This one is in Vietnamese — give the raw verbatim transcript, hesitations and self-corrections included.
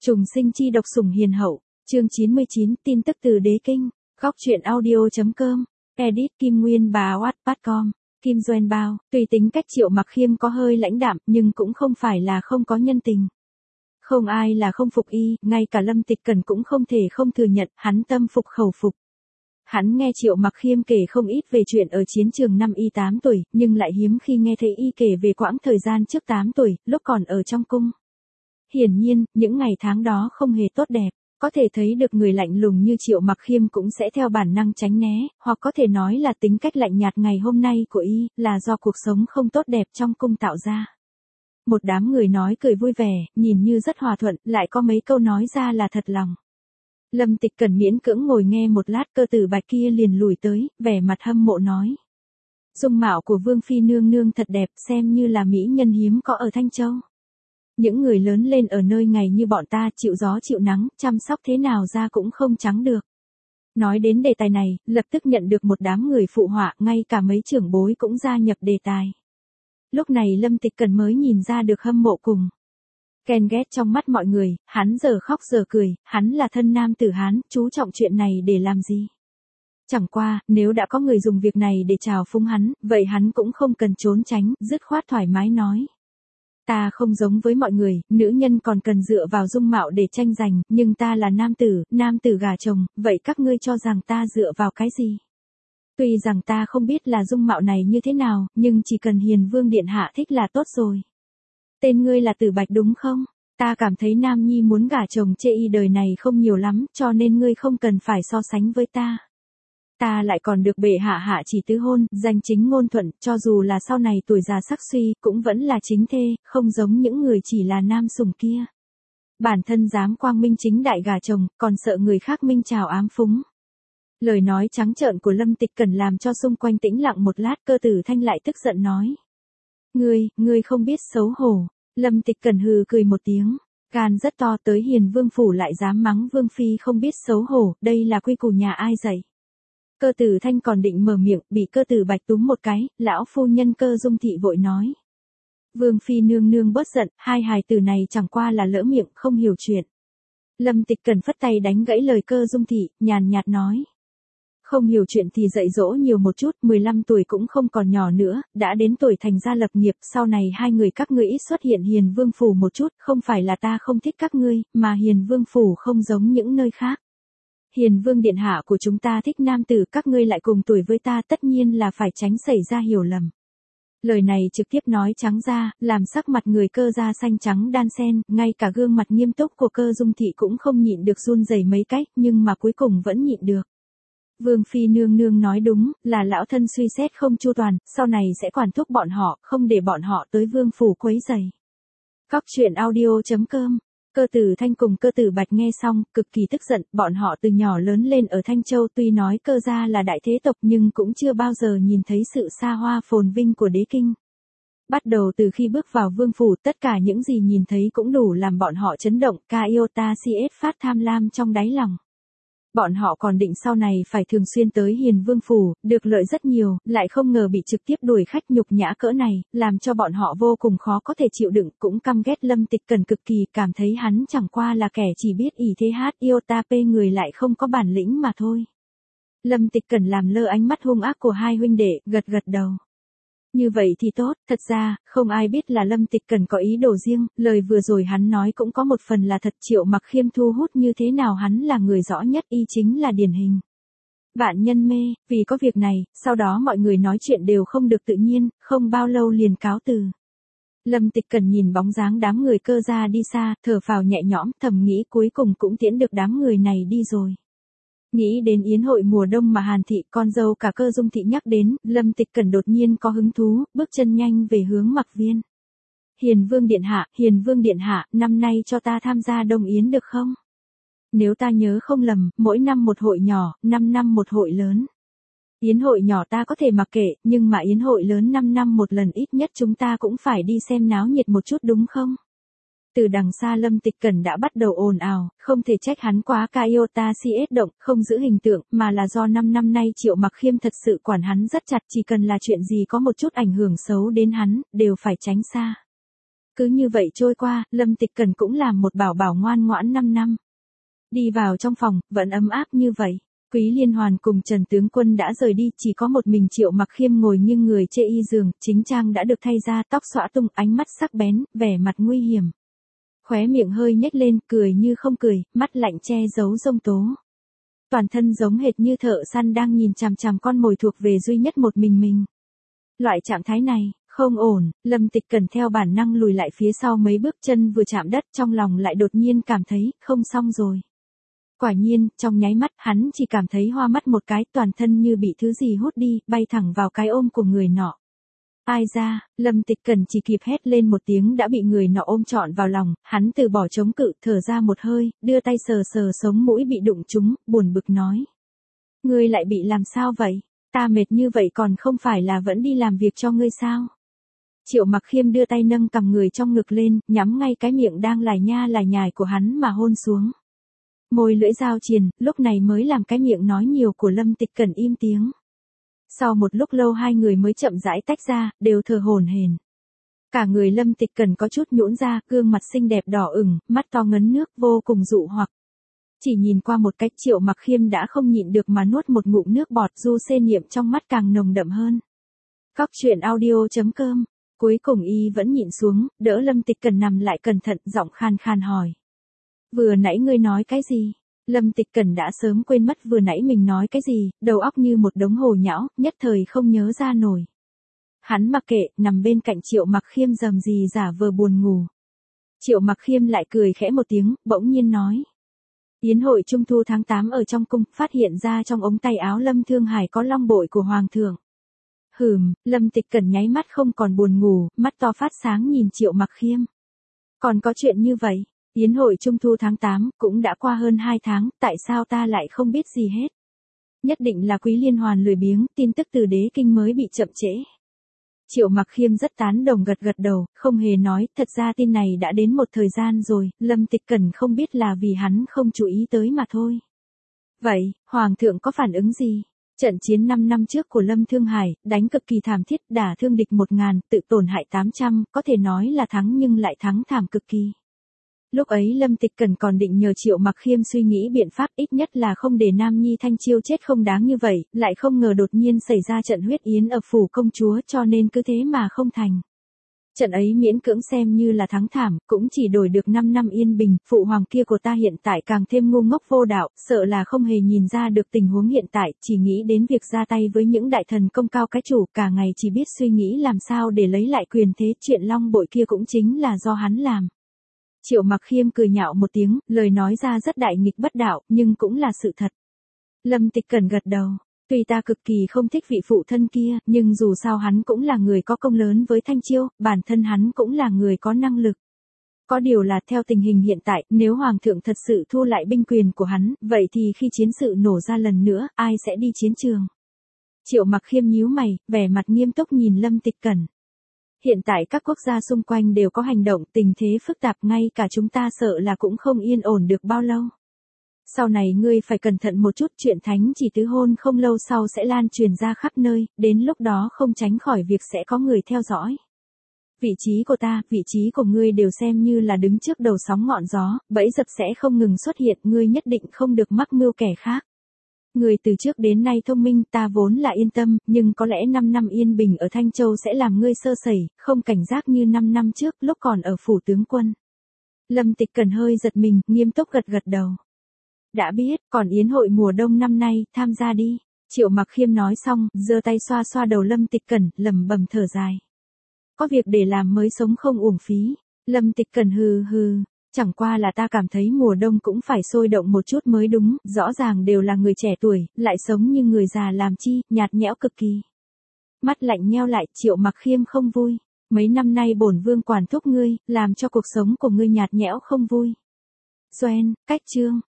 Trùng sinh chi độc sủng hiền hậu, chương chín mươi chín, tin tức từ đế kinh, góc truyện audio.com, edit Kim Nguyên Bà Wattpad chấm com, Kim Doan Bao, tùy tính cách Triệu Mặc Khiêm có hơi lãnh đạm nhưng cũng không phải là không có nhân tình. Không ai là không phục y, ngay cả Lâm Tịch Cẩn cũng không thể không thừa nhận, hắn tâm phục khẩu phục. Hắn nghe Triệu Mặc Khiêm kể không ít về chuyện ở chiến trường năm y tám tuổi, nhưng lại hiếm khi nghe thấy y kể về quãng thời gian trước tám tuổi, lúc còn ở trong cung. Hiển nhiên, những ngày tháng đó không hề tốt đẹp, có thể thấy được người lạnh lùng như Triệu Mặc Khiêm cũng sẽ theo bản năng tránh né, hoặc có thể nói là tính cách lạnh nhạt ngày hôm nay của y, là do cuộc sống không tốt đẹp trong cung tạo ra. Một đám người nói cười vui vẻ, nhìn như rất hòa thuận, lại có mấy câu nói ra là thật lòng. Lâm Tịch Cẩn miễn cưỡng ngồi nghe một lát, Cơ Tử Bạch kia liền lùi tới, vẻ mặt hâm mộ nói. Dung mạo của Vương Phi nương nương thật đẹp, xem như là mỹ nhân hiếm có ở Thanh Châu. Những người lớn lên ở nơi ngày như bọn ta chịu gió chịu nắng, chăm sóc thế nào ra cũng không trắng được. Nói đến đề tài này, lập tức nhận được một đám người phụ họa, ngay cả mấy trưởng bối cũng gia nhập đề tài. Lúc này Lâm Tịch Cẩn mới nhìn ra được hâm mộ cùng ghen ghét trong mắt mọi người, hắn giờ khóc giờ cười, hắn là thân nam tử Hán, chú trọng chuyện này để làm gì? Chẳng qua, nếu đã có người dùng việc này để trào phúng hắn, vậy hắn cũng không cần trốn tránh, dứt khoát thoải mái nói. Ta không giống với mọi người, nữ nhân còn cần dựa vào dung mạo để tranh giành, nhưng ta là nam tử, nam tử gả chồng, vậy các ngươi cho rằng ta dựa vào cái gì? Tuy rằng ta không biết là dung mạo này như thế nào, nhưng chỉ cần Hiền Vương Điện Hạ thích là tốt rồi. Tên ngươi là Tử Bạch đúng không? Ta cảm thấy nam nhi muốn gả chồng chê y đời này không nhiều lắm, cho nên ngươi không cần phải so sánh với ta. Ta lại còn được bệ hạ hạ chỉ tứ hôn, danh chính ngôn thuận, cho dù là sau này tuổi già sắc suy, cũng vẫn là chính thê, không giống những người chỉ là nam sủng kia. Bản thân dám quang minh chính đại gả chồng, còn sợ người khác minh chào ám phúng. Lời nói trắng trợn của Lâm Tịch Cẩn làm cho xung quanh tĩnh lặng một lát, Cơ Tử Thanh lại tức giận nói. Ngươi, ngươi không biết xấu hổ. Lâm Tịch Cẩn hừ cười một tiếng, gan rất to, tới Hiền Vương phủ lại dám mắng Vương Phi không biết xấu hổ, đây là quy củ nhà ai dạy. Cơ Tử Thanh còn định mở miệng, bị Cơ Tử Bạch túm một cái, lão phu nhân Cơ Dung Thị vội nói. Vương Phi nương nương bớt giận, hai hài tử này chẳng qua là lỡ miệng, không hiểu chuyện. Lâm Tịch Cẩn phất tay đánh gãy lời Cơ Dung Thị, nhàn nhạt nói. Không hiểu chuyện thì dạy dỗ nhiều một chút, mười lăm tuổi cũng không còn nhỏ nữa, đã đến tuổi thành gia lập nghiệp, sau này hai người các ngươi ít xuất hiện Hiền Vương phủ một chút, không phải là ta không thích các ngươi, mà Hiền Vương phủ không giống những nơi khác. Hiền Vương Điện Hạ của chúng ta thích nam tử, các ngươi lại cùng tuổi với ta, tất nhiên là phải tránh xảy ra hiểu lầm. Lời này trực tiếp nói trắng ra, làm sắc mặt người Cơ da xanh trắng đan xen, ngay cả gương mặt nghiêm túc của Cơ Dung Thị cũng không nhịn được run rẩy mấy cách, nhưng mà cuối cùng vẫn nhịn được. Vương Phi nương nương nói đúng, là lão thân suy xét không chu toàn, sau này sẽ quản thúc bọn họ, không để bọn họ tới vương phủ quấy rầy. Góc truyện audio.com, Cơ Tử Thanh cùng Cơ Tử Bạch nghe xong, cực kỳ tức giận, bọn họ từ nhỏ lớn lên ở Thanh Châu, tuy nói Cơ gia là đại thế tộc nhưng cũng chưa bao giờ nhìn thấy sự xa hoa phồn vinh của đế kinh. Bắt đầu từ khi bước vào vương phủ, tất cả những gì nhìn thấy cũng đủ làm bọn họ chấn động, ca iota cs phát tham lam trong đáy lòng. Bọn họ còn định sau này phải thường xuyên tới Hiền Vương phủ, được lợi rất nhiều, lại không ngờ bị trực tiếp đuổi khách nhục nhã cỡ này, làm cho bọn họ vô cùng khó có thể chịu đựng, cũng căm ghét Lâm Tịch Cẩn cực kỳ, cảm thấy hắn chẳng qua là kẻ chỉ biết ỷ thế hát iota p người lại không có bản lĩnh mà thôi. Lâm Tịch Cẩn làm lơ ánh mắt hung ác của hai huynh đệ, gật gật đầu. Như vậy thì tốt, thật ra, không ai biết là Lâm Tịch Cẩn có ý đồ riêng, lời vừa rồi hắn nói cũng có một phần là thật. Triệu Mặc Khiêm thu hút như thế nào hắn là người rõ nhất, y chính là điển hình vạn nhân mê, vì có việc này, sau đó mọi người nói chuyện đều không được tự nhiên, không bao lâu liền cáo từ. Lâm Tịch Cẩn nhìn bóng dáng đám người Cơ gia đi xa, thở phào nhẹ nhõm, thầm nghĩ cuối cùng cũng tiễn được đám người này đi rồi. Nghĩ đến yến hội mùa đông mà Hàn Thị, con dâu cả Cơ Dung Thị nhắc đến, Lâm Tịch Cẩn đột nhiên có hứng thú, bước chân nhanh về hướng Mặc Viên. Hiền Vương Điện Hạ, Hiền Vương Điện Hạ, năm nay cho ta tham gia đông yến được không? Nếu ta nhớ không lầm, mỗi năm một hội nhỏ, năm năm một hội lớn. Yến hội nhỏ ta có thể mặc kệ, nhưng mà yến hội lớn năm năm một lần, ít nhất chúng ta cũng phải đi xem náo nhiệt một chút đúng không? Từ đằng xa Lâm Tịch Cẩn đã bắt đầu ồn ào, không thể trách hắn quá ca iota cs động, không giữ hình tượng, mà là do năm năm nay Triệu Mặc Khiêm thật sự quản hắn rất chặt, chỉ cần là chuyện gì có một chút ảnh hưởng xấu đến hắn, đều phải tránh xa. Cứ như vậy trôi qua, Lâm Tịch Cẩn cũng làm một bảo bảo ngoan ngoãn năm năm. Đi vào trong phòng, vẫn ấm áp như vậy. Quý Liên Hoàn cùng Trần Tướng Quân đã rời đi, chỉ có một mình Triệu Mặc Khiêm ngồi nghiêng người trên y giường, chính trang đã được thay ra, tóc xõa tung, ánh mắt sắc bén, vẻ mặt nguy hiểm. Khóe miệng hơi nhếch lên, cười như không cười, mắt lạnh che giấu giông tố. Toàn thân giống hệt như thợ săn đang nhìn chằm chằm con mồi thuộc về duy nhất một mình mình. Loại trạng thái này, không ổn, Lâm Tịch Cẩn theo bản năng lùi lại phía sau mấy bước, chân vừa chạm đất trong lòng lại đột nhiên cảm thấy, không xong rồi. Quả nhiên, trong nháy mắt, hắn chỉ cảm thấy hoa mắt một cái, toàn thân như bị thứ gì hút đi, bay thẳng vào cái ôm của người nọ. Ai ra, Lâm Tịch Cẩn chỉ kịp hét lên một tiếng đã bị người nọ ôm trọn vào lòng, hắn từ bỏ chống cự, thở ra một hơi, đưa tay sờ sờ sống mũi bị đụng trúng, buồn bực nói. Ngươi lại bị làm sao vậy? Ta mệt như vậy còn không phải là vẫn đi làm việc cho ngươi sao? Triệu Mặc Khiêm đưa tay nâng cằm người trong ngực lên, nhắm ngay cái miệng đang lải nha lải nhải của hắn mà hôn xuống. Môi lưỡi giao triền, lúc này mới làm cái miệng nói nhiều của Lâm Tịch Cẩn im tiếng. Sau một lúc lâu hai người mới chậm rãi tách ra, đều thở hổn hển. Cả người Lâm Tịch Cẩn có chút nhũn ra, gương mặt xinh đẹp đỏ ửng, mắt to ngấn nước vô cùng dụ hoặc. Chỉ nhìn qua một cách Triệu Mặc Khiêm đã không nhịn được mà nuốt một ngụm nước bọt, du xê niệm trong mắt càng nồng đậm hơn. Góc truyện audio chấm com. Cuối cùng y vẫn nhịn xuống, đỡ Lâm Tịch Cẩn nằm lại cẩn thận, giọng khan khan hỏi. Vừa nãy ngươi nói cái gì? Lâm Tịch Cẩn đã sớm quên mất vừa nãy mình nói cái gì, đầu óc như một đống hồ nhão, nhất thời không nhớ ra nổi. Hắn mặc kệ, nằm bên cạnh Triệu Mặc Khiêm rầm rì giả vờ buồn ngủ. Triệu Mặc Khiêm lại cười khẽ một tiếng, bỗng nhiên nói. Yến hội trung thu tháng tám ở trong cung, phát hiện ra trong ống tay áo Lâm Thương Hải có long bội của Hoàng thượng. Hừm, Lâm Tịch Cẩn nháy mắt không còn buồn ngủ, mắt to phát sáng nhìn Triệu Mặc Khiêm. Còn có chuyện như vậy? Yến hội trung thu tháng tám, cũng đã qua hơn hai tháng, tại sao ta lại không biết gì hết? Nhất định là Quý Liên Hoàn lười biếng, tin tức từ đế kinh mới bị chậm trễ. Triệu Mặc Khiêm rất tán đồng gật gật đầu, không hề nói, thật ra tin này đã đến một thời gian rồi, Lâm Tịch Cẩn không biết là vì hắn không chú ý tới mà thôi. Vậy, Hoàng thượng có phản ứng gì? Trận chiến năm năm trước của Lâm Thương Hải, đánh cực kỳ thảm thiết, đả thương địch một ngàn, tự tổn hại tám trăm, có thể nói là thắng nhưng lại thắng thảm cực kỳ. Lúc ấy Lâm Tịch Cẩn còn định nhờ Triệu Mặc Khiêm suy nghĩ biện pháp ít nhất là không để Nam Nhi Thanh Chiêu chết không đáng như vậy, lại không ngờ đột nhiên xảy ra trận huyết yến ở phủ công chúa cho nên cứ thế mà không thành. Trận ấy miễn cưỡng xem như là thắng thảm, cũng chỉ đổi được năm năm yên bình, phụ hoàng kia của ta hiện tại càng thêm ngu ngốc vô đạo, sợ là không hề nhìn ra được tình huống hiện tại, chỉ nghĩ đến việc ra tay với những đại thần công cao cái chủ, cả ngày chỉ biết suy nghĩ làm sao để lấy lại quyền thế, chuyện long bội kia cũng chính là do hắn làm. Triệu Mặc Khiêm cười nhạo một tiếng, lời nói ra rất đại nghịch bất đạo, nhưng cũng là sự thật. Lâm Tịch Cẩn gật đầu, tuy ta cực kỳ không thích vị phụ thân kia, nhưng dù sao hắn cũng là người có công lớn với Thanh Chiêu, bản thân hắn cũng là người có năng lực. Có điều là theo tình hình hiện tại, nếu Hoàng thượng thật sự thu lại binh quyền của hắn, vậy thì khi chiến sự nổ ra lần nữa, ai sẽ đi chiến trường? Triệu Mặc Khiêm nhíu mày, vẻ mặt nghiêm túc nhìn Lâm Tịch Cẩn. Hiện tại các quốc gia xung quanh đều có hành động, tình thế phức tạp, ngay cả chúng ta sợ là cũng không yên ổn được bao lâu. Sau này ngươi phải cẩn thận một chút, chuyện thánh chỉ tứ hôn không lâu sau sẽ lan truyền ra khắp nơi, đến lúc đó không tránh khỏi việc sẽ có người theo dõi. Vị trí của ta, vị trí của ngươi đều xem như là đứng trước đầu sóng ngọn gió, bẫy dập sẽ không ngừng xuất hiện, ngươi nhất định không được mắc mưu kẻ khác. Người từ trước đến nay thông minh, ta vốn là yên tâm, nhưng có lẽ năm năm yên bình ở Thanh Châu sẽ làm ngươi sơ sẩy, không cảnh giác như năm năm trước, lúc còn ở phủ tướng quân. Lâm Tịch Cẩn hơi giật mình, nghiêm túc gật gật đầu. Đã biết, còn yến hội mùa đông năm nay, tham gia đi. Triệu Mặc Khiêm nói xong, giơ tay xoa xoa đầu Lâm Tịch Cẩn, lẩm bẩm thở dài. Có việc để làm mới sống không uổng phí. Lâm Tịch Cẩn hừ hừ. Chẳng qua là ta cảm thấy mùa đông cũng phải sôi động một chút mới đúng, rõ ràng đều là người trẻ tuổi, lại sống như người già làm chi, nhạt nhẽo cực kỳ. Mắt lạnh nheo lại, Triệu Mặc Khiêm không vui. Mấy năm nay bổn vương quản thúc ngươi, làm cho cuộc sống của ngươi nhạt nhẽo không vui. Doen, cách chương.